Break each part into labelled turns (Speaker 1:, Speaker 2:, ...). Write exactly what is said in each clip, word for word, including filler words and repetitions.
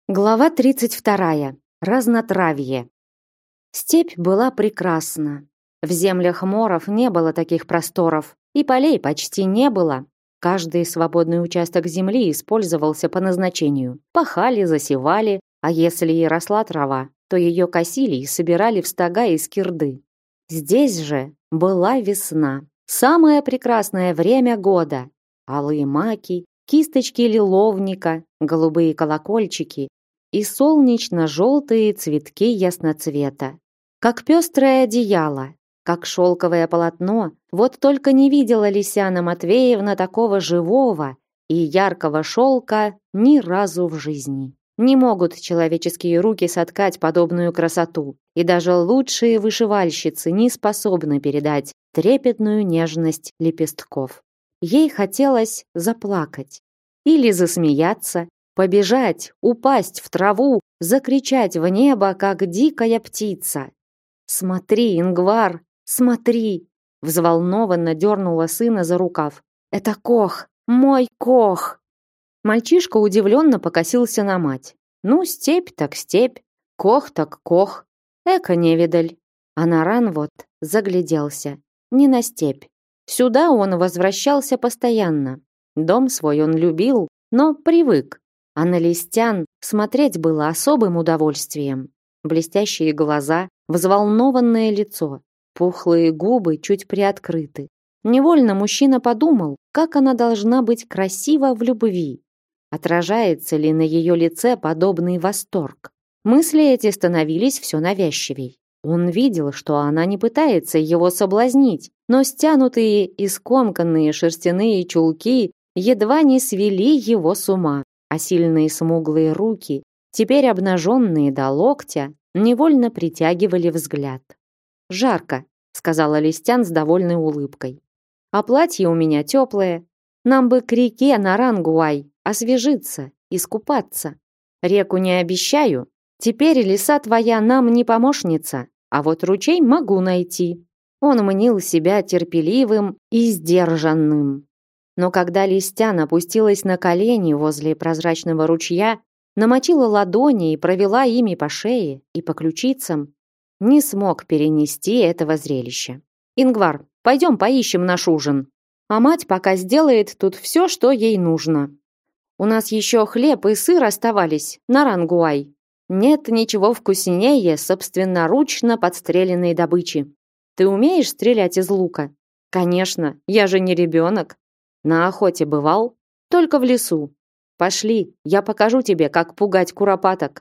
Speaker 1: Глава тридцать вторая. Разнотравье. Степь была прекрасна. В землях моров не было таких просторов, и полей почти не было. Каждый свободный участок земли использовался по назначению. Пахали, засевали, а если и росла трава, то ее косили и собирали в стога из кирды. Здесь же была весна. Самое прекрасное время года. Алые маки, кисточки лиловника, голубые колокольчики и солнечно-желтые цветки ясноцвета. Как пестрое одеяло, как шелковое полотно, вот только не видела Лисяна Матвеевна такого живого и яркого шелка ни разу в жизни. Не могут человеческие руки соткать подобную красоту, и даже лучшие вышивальщицы не способны передать трепетную нежность лепестков. Ей хотелось заплакать или засмеяться, побежать, упасть в траву, закричать в небо, как дикая птица. «Смотри, Ингвар, смотри!» Взволнованно дернула сына за рукав. «Это Кох, мой Кох!» Мальчишка удивленно покосился на мать. «Ну, степь так степь, Кох так Кох. Эка невидаль». А Наран вот загляделся. Не на степь. Сюда он возвращался постоянно. Дом свой он любил, но привык. А на Листян смотреть было особым удовольствием. Блестящие глаза, взволнованное лицо, пухлые губы чуть приоткрыты. Невольно мужчина подумал, как она должна быть красива в любви. Отражается ли на ее лице подобный восторг? Мысли эти становились все навязчивей. Он видел, что она не пытается его соблазнить, но стянутые и скомканные шерстяные чулки едва не свели его с ума. А сильные смуглые руки, теперь обнаженные до локтя, невольно притягивали взгляд. «Жарко», — сказала Листян с довольной улыбкой. «А платье у меня теплое. Нам бы к реке Нарангуай освежиться, искупаться. Реку не обещаю. Теперь лиса твоя нам не помощница, а вот ручей могу найти». Он мнил себя терпеливым и сдержанным. Но когда Листян опустилась на колени возле прозрачного ручья, намочила ладони и провела ими по шее и по ключицам, не смог перенести этого зрелища. «Ингвар, пойдем поищем наш ужин. А мать пока сделает тут все, что ей нужно. У нас еще хлеб и сыр оставались на Рангуай. Нет ничего вкуснее собственноручно подстреленной добычи. Ты умеешь стрелять из лука?» «Конечно, я же не ребенок. На охоте бывал? Только в лесу. Пошли, я покажу тебе, как пугать куропаток».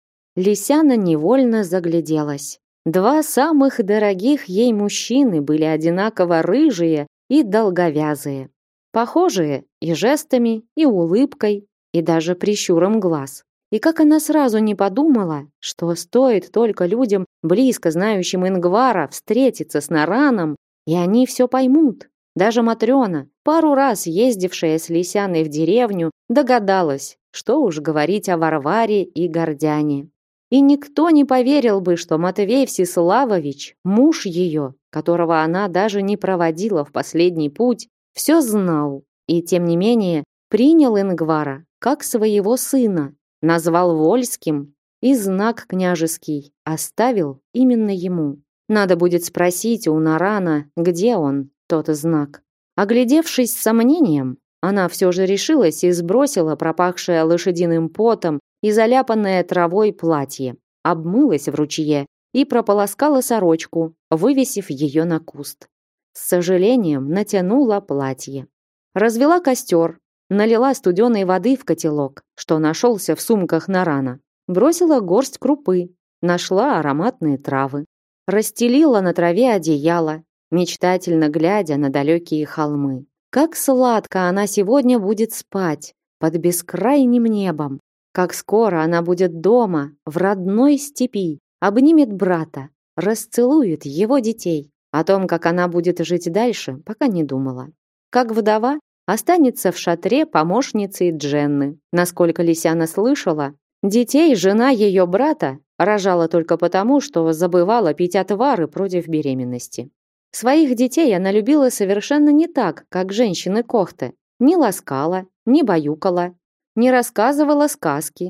Speaker 1: Лисяна невольно загляделась. Два самых дорогих ей мужчины были одинаково рыжие и долговязые. Похожие и жестами, и улыбкой, и даже прищуром глаз. И как она сразу не подумала, что стоит только людям, близко знающим Ингвара, встретиться с Нараном, и они все поймут. Даже Матрёна, пару раз ездившая с Лисяной в деревню, догадалась, что уж говорить о Варваре и Гордяне. И никто не поверил бы, что Матвей Всеславович, муж ее, которого она даже не проводила в последний путь, все знал и, тем не менее, принял Ингвара как своего сына, назвал Вольским и знак княжеский оставил именно ему. Надо будет спросить у Нарана, где он, тот знак. Оглядевшись с сомнением, она все же решилась и сбросила пропахшее лошадиным потом и заляпанное травой платье, обмылась в ручье и прополоскала сорочку, вывесив ее на куст. С сожалением натянула платье. Развела костер, налила студеной воды в котелок, что нашелся в сумках Нарана, бросила горсть крупы, нашла ароматные травы, расстелила на траве одеяло, мечтательно глядя на далекие холмы. Как сладко она сегодня будет спать под бескрайним небом. Как скоро она будет дома, в родной степи, обнимет брата, расцелует его детей. О том, как она будет жить дальше, пока не думала. Как вдова, останется в шатре помощницей Дженны. Насколько Лисяна слышала, детей жена ее брата рожала только потому, что забывала пить отвары против беременности. Своих детей она любила совершенно не так, как женщины Кохты. Не ласкала, не баюкала, не рассказывала сказки.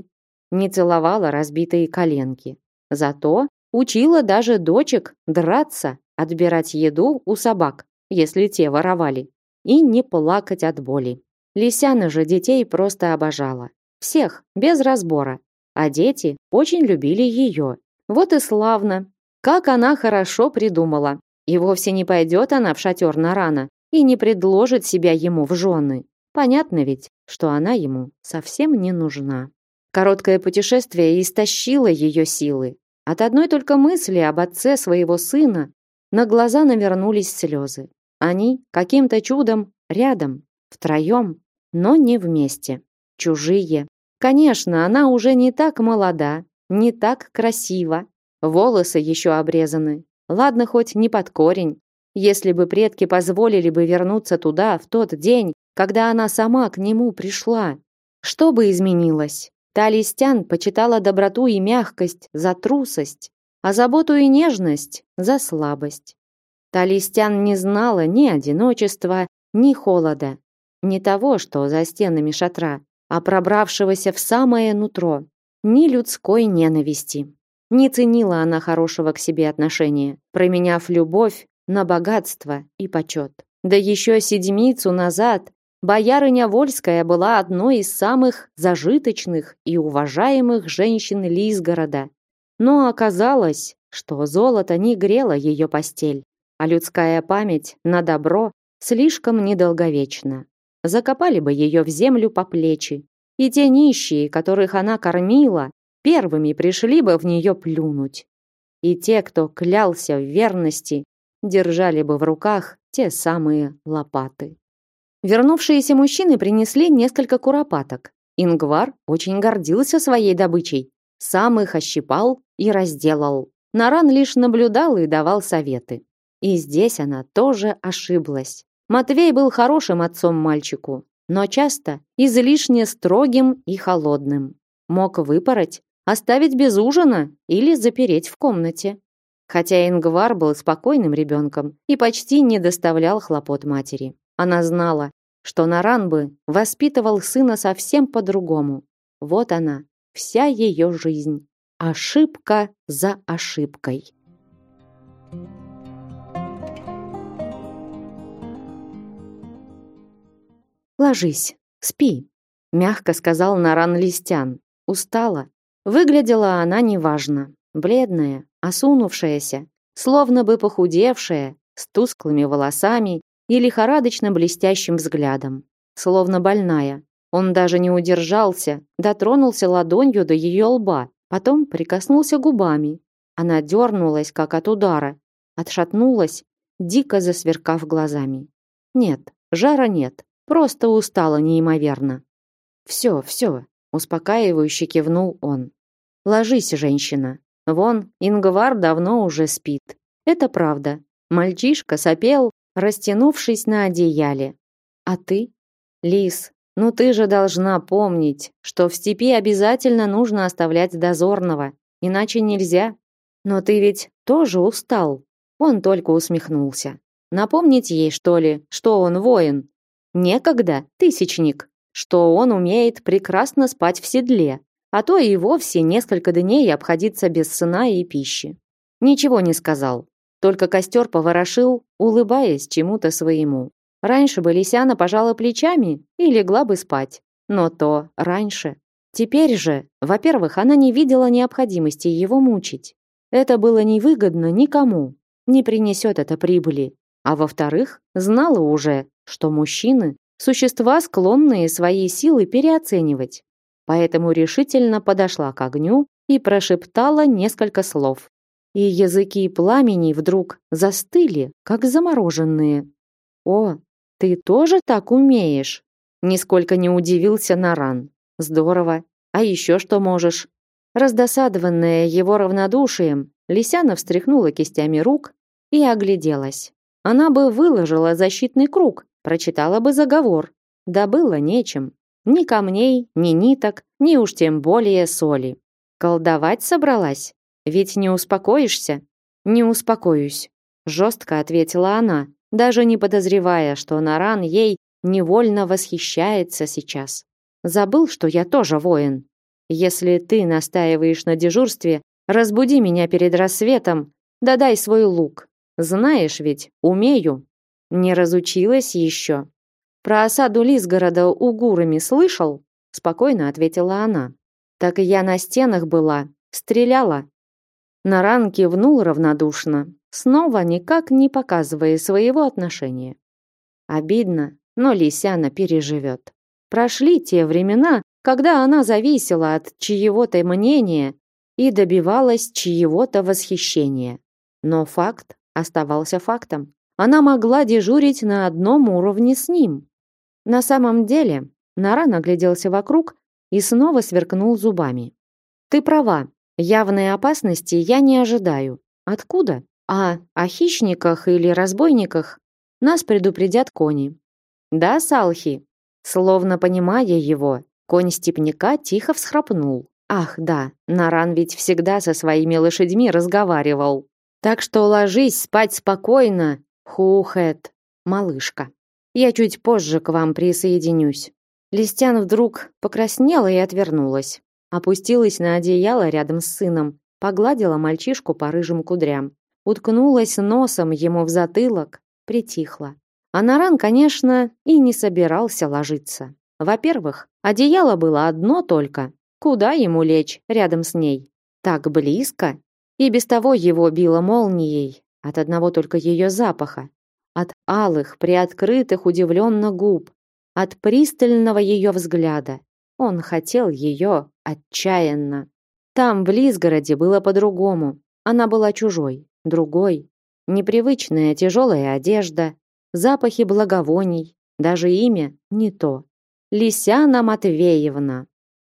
Speaker 1: не целовала разбитые коленки. Зато учила даже дочек драться, отбирать еду у собак, если те воровали, и не плакать от боли. Лисяна же детей просто обожала. Всех, без разбора. А дети очень любили ее. Вот и славно. Как она хорошо придумала. И вовсе не пойдет она в шатер Нарана и не предложит себя ему в жены. Понятно ведь, что она ему совсем не нужна. Короткое путешествие истощило ее силы. От одной только мысли об отце своего сына на глаза навернулись слезы. Они каким-то чудом рядом, втроем, но не вместе. Чужие. Конечно, она уже не так молода, не так красива. Волосы еще обрезаны. Ладно, хоть не под корень. Если бы предки позволили бы вернуться туда в тот день, когда она сама к нему пришла, что бы изменилось? Талистян почитала доброту и мягкость за трусость, а заботу и нежность за слабость. Талистян не знала ни одиночества, ни холода, не того, что за стенами шатра, а пробравшегося в самое нутро, ни людской ненависти. Не ценила она хорошего к себе отношения, променяв любовь на богатство и почет. Да еще седмицу назад боярыня Вольская была одной из самых зажиточных и уважаемых женщин Лизгорода. Но оказалось, что золото не грело ее постель, а людская память на добро слишком недолговечна. Закопали бы ее в землю по плечи, и те нищие, которых она кормила, первыми пришли бы в нее плюнуть. И те, кто клялся в верности, держали бы в руках те самые лопаты. Вернувшиеся мужчины принесли несколько куропаток. Ингвар очень гордился своей добычей, сам их ощипал и разделал. Наран лишь наблюдал и давал советы. И здесь она тоже ошиблась. Матвей был хорошим отцом мальчику, но часто излишне строгим и холодным. Мог выпороть, оставить без ужина или запереть в комнате. Хотя Ингвар был спокойным ребенком и почти не доставлял хлопот матери. Она знала, что Наран бы воспитывал сына совсем по-другому. Вот она, вся ее жизнь. Ошибка за ошибкой. «Ложись, спи», — мягко сказал Наран Листян. Устала. Выглядела она неважно. Бледная, осунувшаяся, словно бы похудевшая, с тусклыми волосами и лихорадочно блестящим взглядом. Словно больная. Он даже не удержался, дотронулся ладонью до ее лба, потом прикоснулся губами. Она дернулась, как от удара, отшатнулась, дико засверкав глазами. Нет, жара нет, просто устала неимоверно. «Все, все», — успокаивающе кивнул он. «Ложись, женщина. Вон, Ингвар давно уже спит. Это правда. Мальчишка сопел, растянувшись на одеяле. А ты? Лис, ну ты же должна помнить, что в степи обязательно нужно оставлять дозорного, иначе нельзя. Но ты ведь тоже устал». Он только усмехнулся. Напомнить ей, что ли, что он воин? Некогда, тысячник, что он умеет прекрасно спать в седле, а то и вовсе несколько дней обходиться без сна и пищи. Ничего не сказал, только костер поворошил, улыбаясь чему-то своему. Раньше бы Лисяна пожала плечами и легла бы спать, но то раньше. Теперь же, во-первых, она не видела необходимости его мучить. Это было невыгодно никому, не принесет это прибыли. А во-вторых, знала уже, что мужчины – существа, склонные свои силы переоценивать. Поэтому решительно подошла к огню и прошептала несколько слов. И языки пламени вдруг застыли, как замороженные. «О, ты тоже так умеешь?» Нисколько не удивился Наран. «Здорово. А еще что можешь?» Раздосадованная его равнодушием, Лисяна встряхнула кистями рук и огляделась. Она бы выложила защитный круг, прочитала бы заговор. Да было нечем. Ни камней, ни ниток, ни уж тем более соли. Колдовать собралась? Ведь не успокоишься? Не успокоюсь, жестко ответила она, даже не подозревая, что Наран ей невольно восхищается сейчас. Забыл, что я тоже воин. Если ты настаиваешь на дежурстве, разбуди меня перед рассветом, да дай свой лук. Знаешь ведь, умею. Не разучилась еще. Про осаду Лисгорода угурами слышал? Спокойно ответила она. Так и я на стенах была, стреляла. Наран кивнул равнодушно, снова никак не показывая своего отношения. Обидно, но Лисяна переживет. Прошли те времена, когда она зависела от чьего-то мнения и добивалась чьего-то восхищения. Но факт оставался фактом. Она могла дежурить на одном уровне с ним. На самом деле, Наран огляделся вокруг и снова сверкнул зубами. Ты права, явной опасности я не ожидаю. Откуда? А о хищниках или разбойниках нас предупредят кони. Да, Салхи? Словно понимая его, конь степняка тихо всхрапнул. Ах, да, Наран ведь всегда со своими лошадьми разговаривал. Так что ложись спать спокойно, Хухэт, малышка. Я чуть позже к вам присоединюсь. Листян вдруг покраснела и отвернулась. Опустилась на одеяло рядом с сыном, погладила мальчишку по рыжим кудрям, уткнулась носом ему в затылок, притихла. А Наран, конечно, и не собирался ложиться. Во-первых, одеяло было одно только. Куда ему лечь рядом с ней? Так близко. И без того его било молнией от одного только ее запаха, от алых, приоткрытых удивленно губ, от пристального ее взгляда. Он хотел ее отчаянно. Там, в Лисгороде, было по-другому. Она была чужой, другой. Непривычная тяжелая одежда, запахи благовоний, даже имя не то. Лисяна Матвеевна.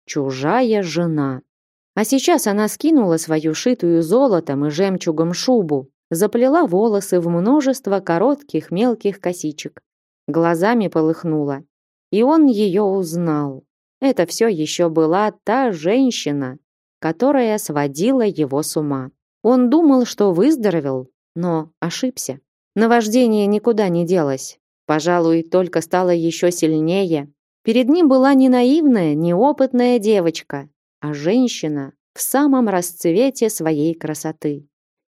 Speaker 1: Чужая жена. А сейчас она скинула свою шитую золотом и жемчугом шубу, заплела волосы в множество коротких мелких косичек. Глазами полыхнула. И он ее узнал. Это все еще была та женщина, которая сводила его с ума. Он думал, что выздоровел, но ошибся. Наваждение никуда не делось. Пожалуй, только стало еще сильнее. Перед ним была не наивная, неопытная девочка, а женщина в самом расцвете своей красоты.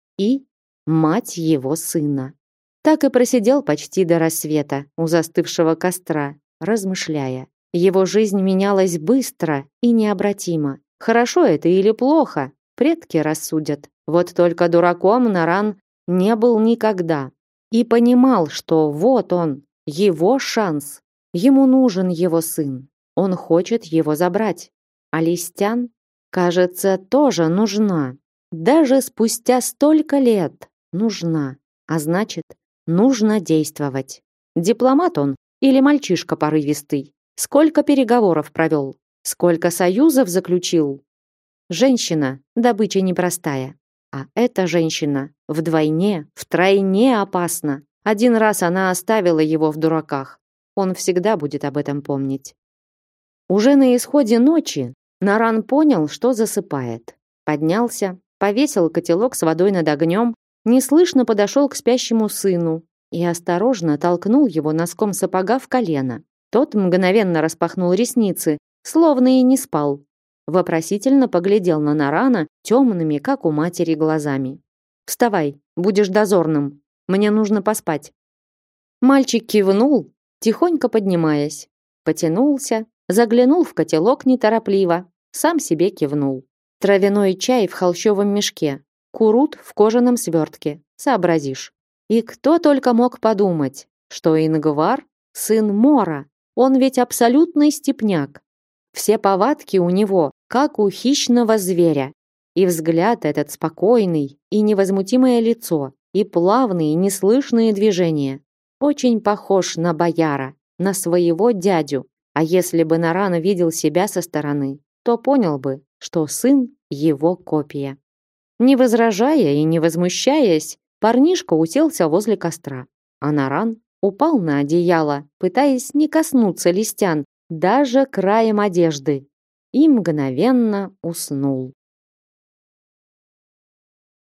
Speaker 1: И мать его сына. Так и просидел почти до рассвета у застывшего костра, размышляя. Его жизнь менялась быстро и необратимо. Хорошо это или плохо, предки рассудят. Вот только дураком Наран не был никогда. И понимал, что вот он, его шанс. Ему нужен его сын. Он хочет его забрать. А Листян, кажется, тоже нужна. Даже спустя столько лет нужна. А значит, нужно действовать. Дипломат он или мальчишка порывистый? Сколько переговоров провел? Сколько союзов заключил? Женщина, добыча непростая. А эта женщина вдвойне, втройне опасна. Один раз она оставила его в дураках. Он всегда будет об этом помнить. Уже на исходе ночи Наран понял, что засыпает. Поднялся, повесил котелок с водой над огнем, неслышно подошел к спящему сыну и осторожно толкнул его носком сапога в колено. Тот мгновенно распахнул ресницы, словно и не спал. Вопросительно поглядел на Нарана темными, как у матери, глазами. «Вставай, будешь дозорным. Мне нужно поспать». Мальчик кивнул, тихонько поднимаясь. Потянулся, заглянул в котелок неторопливо, сам себе кивнул. Травяной чай в холщовом мешке, курут в кожаном свертке, сообразишь. И кто только мог подумать, что Ингвар — сын Мора, он ведь абсолютный степняк. Все повадки у него, как у хищного зверя. И взгляд этот спокойный, и невозмутимое лицо, и плавные, неслышные движения. Очень похож на бояра, на своего дядю. А если бы Наран видел себя со стороны, то понял бы, что сын его копия. Не возражая и не возмущаясь, парнишка уселся возле костра, а Наран упал на одеяло, пытаясь не коснуться Листян даже краем одежды, и мгновенно уснул.